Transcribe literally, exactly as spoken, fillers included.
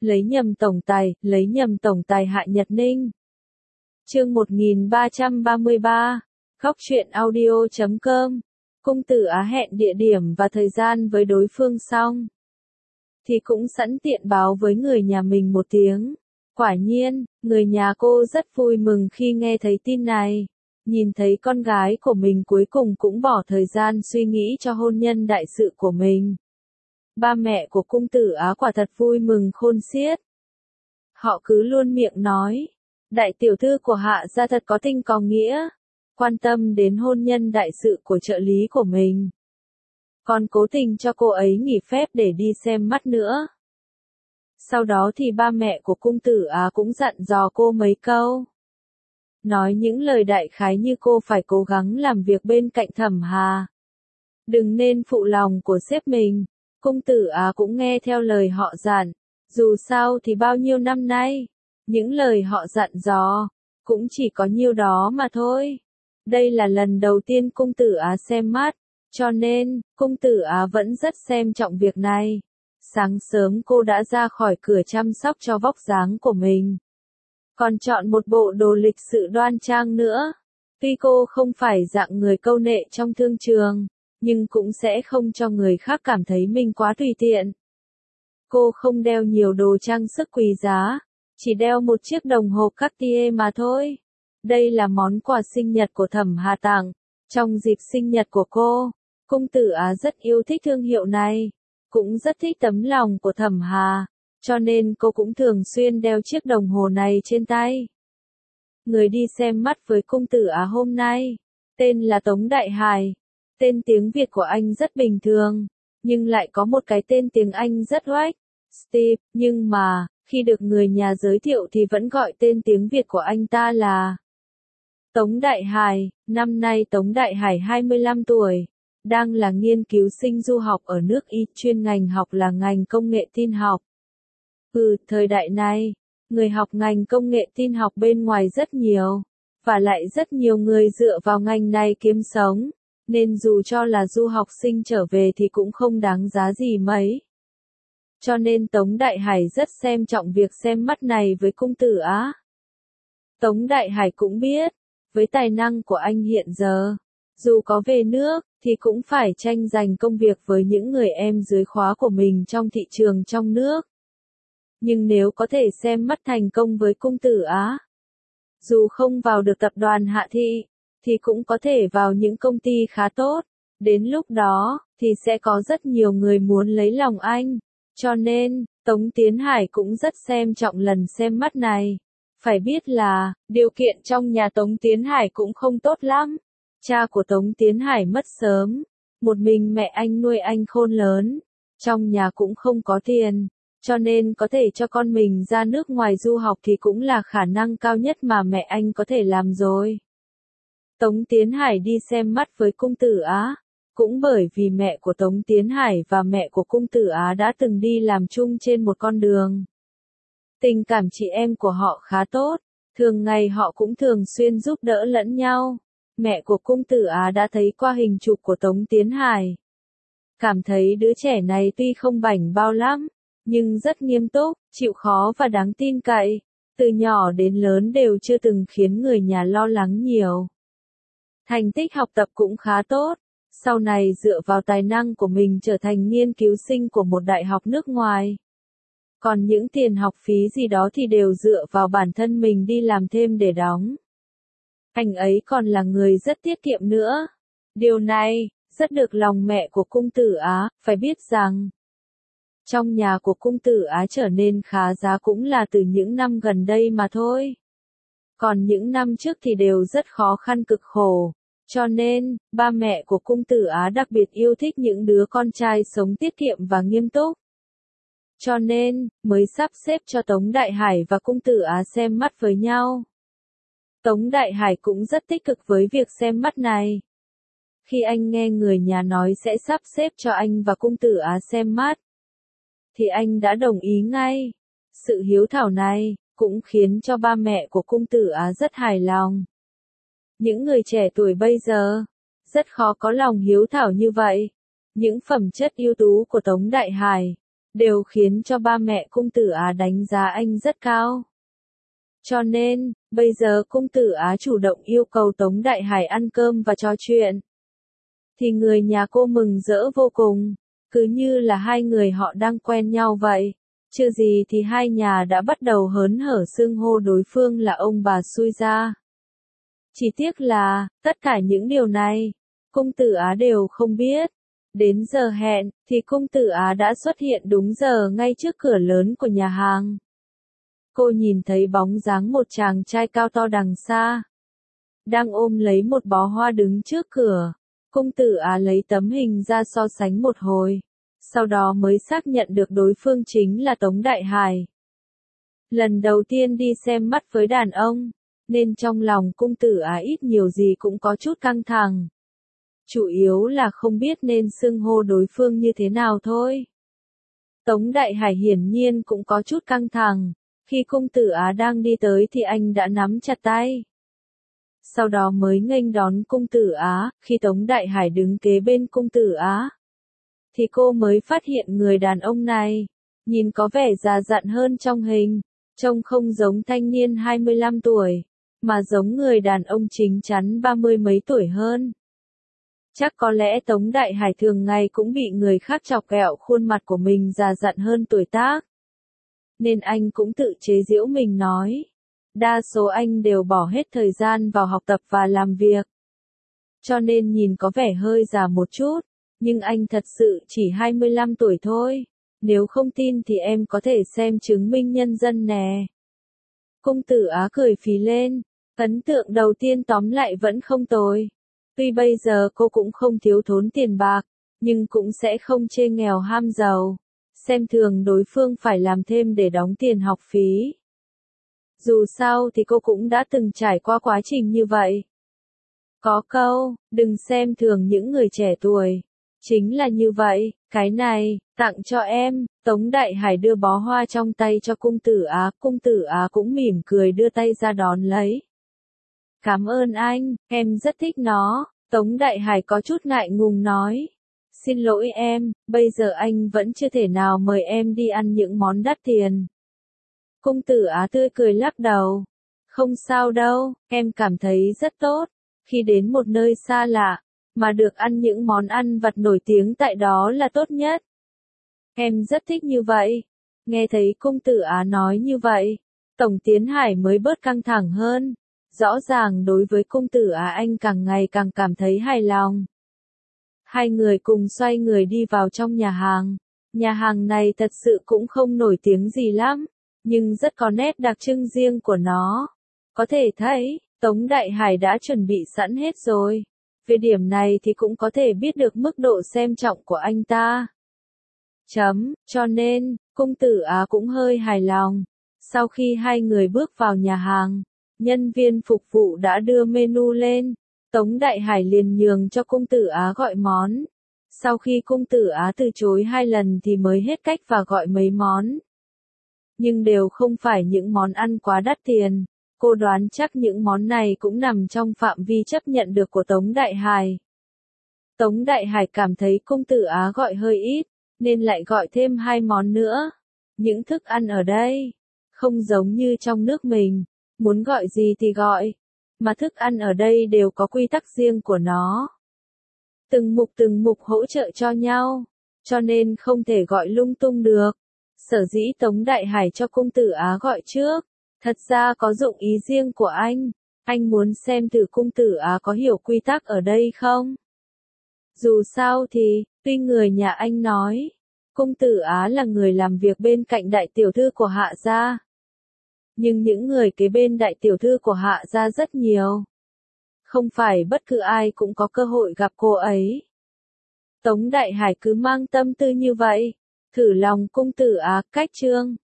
lấy nhầm tổng tài, lấy nhầm tổng tài Hạ Nhật Ninh. Chương một nghìn ba trăm ba mươi ba, Góc truyện audio chấm com. Cung tử Á hẹn địa điểm và thời gian với đối phương xong, thì cũng sẵn tiện báo với người nhà mình một tiếng. Quả nhiên, người nhà cô rất vui mừng khi nghe thấy tin này. Nhìn thấy con gái của mình cuối cùng cũng bỏ thời gian suy nghĩ cho hôn nhân đại sự của mình. Ba mẹ của cung tử Á quả thật vui mừng khôn xiết. Họ cứ luôn miệng nói, đại tiểu thư của Hạ gia thật có tình có nghĩa, quan tâm đến hôn nhân đại sự của trợ lý của mình. Còn cố tình cho cô ấy nghỉ phép để đi xem mắt nữa. Sau đó thì ba mẹ của cung tử Á cũng dặn dò cô mấy câu. Nói những lời đại khái như cô phải cố gắng làm việc bên cạnh Thẩm Hà. Đừng nên phụ lòng của sếp mình. Cung tử Á cũng nghe theo lời họ dặn. Dù sao thì bao nhiêu năm nay, những lời họ dặn dò, cũng chỉ có nhiêu đó mà thôi. Đây là lần đầu tiên cung tử Á xem mắt, cho nên, cung tử Á vẫn rất xem trọng việc này. Sáng sớm cô đã ra khỏi cửa chăm sóc cho vóc dáng của mình. Còn chọn một bộ đồ lịch sự đoan trang nữa. Tuy cô không phải dạng người câu nệ trong thương trường, nhưng cũng sẽ không cho người khác cảm thấy mình quá tùy tiện. Cô không đeo nhiều đồ trang sức quý giá, chỉ đeo một chiếc đồng hồ Cartier mà thôi. Đây là món quà sinh nhật của Thẩm Hà tặng. Trong dịp sinh nhật của cô, cung tử Á rất yêu thích thương hiệu này, cũng rất thích tấm lòng của Thẩm Hà, cho nên cô cũng thường xuyên đeo chiếc đồng hồ này trên tay. Người đi xem mắt với cung tử Á hôm nay, tên là Tống Đại Hải. Tên tiếng Việt của anh rất bình thường, nhưng lại có một cái tên tiếng Anh rất oách, Steve, nhưng mà, khi được người nhà giới thiệu thì vẫn gọi tên tiếng Việt của anh ta là Tống Đại Hải. Năm nay Tống Đại Hải hai mươi lăm tuổi, đang là nghiên cứu sinh du học ở nước Y, chuyên ngành học là ngành công nghệ tin học. Ừ, thời đại này, người học ngành công nghệ tin học bên ngoài rất nhiều, và lại rất nhiều người dựa vào ngành này kiếm sống, nên dù cho là du học sinh trở về thì cũng không đáng giá gì mấy. Cho nên Tống Đại Hải rất xem trọng việc xem mắt này với cung tử Á. Tống Đại Hải cũng biết, với tài năng của anh hiện giờ, dù có về nước, thì cũng phải tranh giành công việc với những người em dưới khóa của mình trong thị trường trong nước. Nhưng nếu có thể xem mắt thành công với cung tử Á, dù không vào được tập đoàn Hạ Thị, thì cũng có thể vào những công ty khá tốt. Đến lúc đó, thì sẽ có rất nhiều người muốn lấy lòng anh. Cho nên, Tống Tiến Hải cũng rất xem trọng lần xem mắt này. Phải biết là, điều kiện trong nhà Tống Tiến Hải cũng không tốt lắm. Cha của Tống Tiến Hải mất sớm, một mình mẹ anh nuôi anh khôn lớn. Trong nhà cũng không có tiền, cho nên có thể cho con mình ra nước ngoài du học thì cũng là khả năng cao nhất mà mẹ anh có thể làm rồi. Tống Tiến Hải đi xem mắt với cung tử Á, cũng bởi vì mẹ của Tống Tiến Hải và mẹ của cung tử Á đã từng đi làm chung trên một con đường. Tình cảm chị em của họ khá tốt, thường ngày họ cũng thường xuyên giúp đỡ lẫn nhau. Mẹ của cung tử Á đã thấy qua hình chụp của Tống Tiến Hải. Cảm thấy đứa trẻ này tuy không bảnh bao lắm, nhưng rất nghiêm túc, chịu khó và đáng tin cậy. Từ nhỏ đến lớn đều chưa từng khiến người nhà lo lắng nhiều. Thành tích học tập cũng khá tốt, sau này dựa vào tài năng của mình trở thành nghiên cứu sinh của một đại học nước ngoài. Còn những tiền học phí gì đó thì đều dựa vào bản thân mình đi làm thêm để đóng. Anh ấy còn là người rất tiết kiệm nữa. Điều này, rất được lòng mẹ của cung tử Á, phải biết rằng, trong nhà của cung tử Á trở nên khá giá cũng là từ những năm gần đây mà thôi. Còn những năm trước thì đều rất khó khăn cực khổ. Cho nên, ba mẹ của cung tử Á đặc biệt yêu thích những đứa con trai sống tiết kiệm và nghiêm túc. Cho nên, mới sắp xếp cho Tống Đại Hải và cung tử Á xem mắt với nhau. Tống Đại Hải cũng rất tích cực với việc xem mắt này. Khi anh nghe người nhà nói sẽ sắp xếp cho anh và cung tử Á xem mắt, thì anh đã đồng ý ngay. Sự hiếu thảo này, cũng khiến cho ba mẹ của cung tử Á rất hài lòng. Những người trẻ tuổi bây giờ, rất khó có lòng hiếu thảo như vậy. Những phẩm chất ưu tú của Tống Đại Hải, đều khiến cho ba mẹ cung tử Á đánh giá anh rất cao. Cho nên, bây giờ cung tử Á chủ động yêu cầu Tống Đại Hải ăn cơm và trò chuyện. Thì người nhà cô mừng rỡ vô cùng, cứ như là hai người họ đang quen nhau vậy. Chưa gì thì hai nhà đã bắt đầu hớn hở xưng hô đối phương là ông bà xui ra. Chỉ tiếc là, tất cả những điều này, cung tử Á đều không biết. Đến giờ hẹn, thì cung tử Á đã xuất hiện đúng giờ ngay trước cửa lớn của nhà hàng. Cô nhìn thấy bóng dáng một chàng trai cao to đằng xa, đang ôm lấy một bó hoa đứng trước cửa. Cung tử Á lấy tấm hình ra so sánh một hồi, sau đó mới xác nhận được đối phương chính là Tống Đại Hải. Lần đầu tiên đi xem mắt với đàn ông, nên trong lòng cung tử Á ít nhiều gì cũng có chút căng thẳng. Chủ yếu là không biết nên xưng hô đối phương như thế nào thôi. Tống Đại Hải hiển nhiên cũng có chút căng thẳng, khi cung tử Á đang đi tới thì anh đã nắm chặt tay. Sau đó mới nghênh đón cung tử Á, khi Tống Đại Hải đứng kế bên cung tử Á, thì cô mới phát hiện người đàn ông này, nhìn có vẻ già dặn hơn trong hình, trông không giống thanh niên hai mươi lăm tuổi, mà giống người đàn ông chính chắn ba mươi mấy tuổi hơn. Chắc có lẽ Tống Đại Hải thường ngày cũng bị người khác chọc ghẹo khuôn mặt của mình già dặn hơn tuổi tác. Nên anh cũng tự chế giễu mình nói. Đa số anh đều bỏ hết thời gian vào học tập và làm việc. Cho nên nhìn có vẻ hơi già một chút, nhưng anh thật sự chỉ hai mươi lăm tuổi thôi. Nếu không tin thì em có thể xem chứng minh nhân dân nè. Cung tử Á cười phì lên, ấn tượng đầu tiên tóm lại vẫn không tồi. Tuy bây giờ cô cũng không thiếu thốn tiền bạc, nhưng cũng sẽ không chê nghèo ham giàu, xem thường đối phương phải làm thêm để đóng tiền học phí. Dù sao thì cô cũng đã từng trải qua quá trình như vậy. Có câu, đừng xem thường những người trẻ tuổi. Chính là như vậy, cái này, tặng cho em. Tống Đại Hải đưa bó hoa trong tay cho cung tử Á, cung tử Á cũng mỉm cười đưa tay ra đón lấy. Cảm ơn anh, em rất thích nó. Tống Đại Hải có chút ngại ngùng nói. Xin lỗi em, bây giờ anh vẫn chưa thể nào mời em đi ăn những món đắt tiền. Cung tử Á tươi cười lắc đầu. Không sao đâu, em cảm thấy rất tốt. Khi đến một nơi xa lạ, mà được ăn những món ăn vặt nổi tiếng tại đó là tốt nhất. Em rất thích như vậy. Nghe thấy cung tử Á nói như vậy, Tổng Tiến Hải mới bớt căng thẳng hơn. Rõ ràng đối với cung tử Á anh càng ngày càng cảm thấy hài lòng. Hai người cùng xoay người đi vào trong nhà hàng. Nhà hàng này thật sự cũng không nổi tiếng gì lắm, nhưng rất có nét đặc trưng riêng của nó. Có thể thấy, Tống Đại Hải đã chuẩn bị sẵn hết rồi. Về điểm này thì cũng có thể biết được mức độ xem trọng của anh ta. Chấm, cho nên, cung tử Á cũng hơi hài lòng. Sau khi hai người bước vào nhà hàng, nhân viên phục vụ đã đưa menu lên. Tống Đại Hải liền nhường cho cung tử Á gọi món. Sau khi cung tử Á từ chối hai lần thì mới hết cách và gọi mấy món. Nhưng đều không phải những món ăn quá đắt tiền. Cô đoán chắc những món này cũng nằm trong phạm vi chấp nhận được của Tống Đại Hải. Tống Đại Hải cảm thấy cung tử Á gọi hơi ít, nên lại gọi thêm hai món nữa. Những thức ăn ở đây, không giống như trong nước mình, muốn gọi gì thì gọi, mà thức ăn ở đây đều có quy tắc riêng của nó. Từng mục từng mục hỗ trợ cho nhau, cho nên không thể gọi lung tung được. Sở dĩ Tống Đại Hải cho cung tử Á gọi trước, thật ra có dụng ý riêng của anh. Anh muốn xem thử cung tử Á có hiểu quy tắc ở đây không? Dù sao thì, tuy người nhà anh nói, cung tử Á là người làm việc bên cạnh đại tiểu thư của Hạ gia. Nhưng những người kế bên đại tiểu thư của Hạ gia rất nhiều. Không phải bất cứ ai cũng có cơ hội gặp cô ấy. Tống Đại Hải cứ mang tâm tư như vậy, thử lòng cung tử Á cách trương.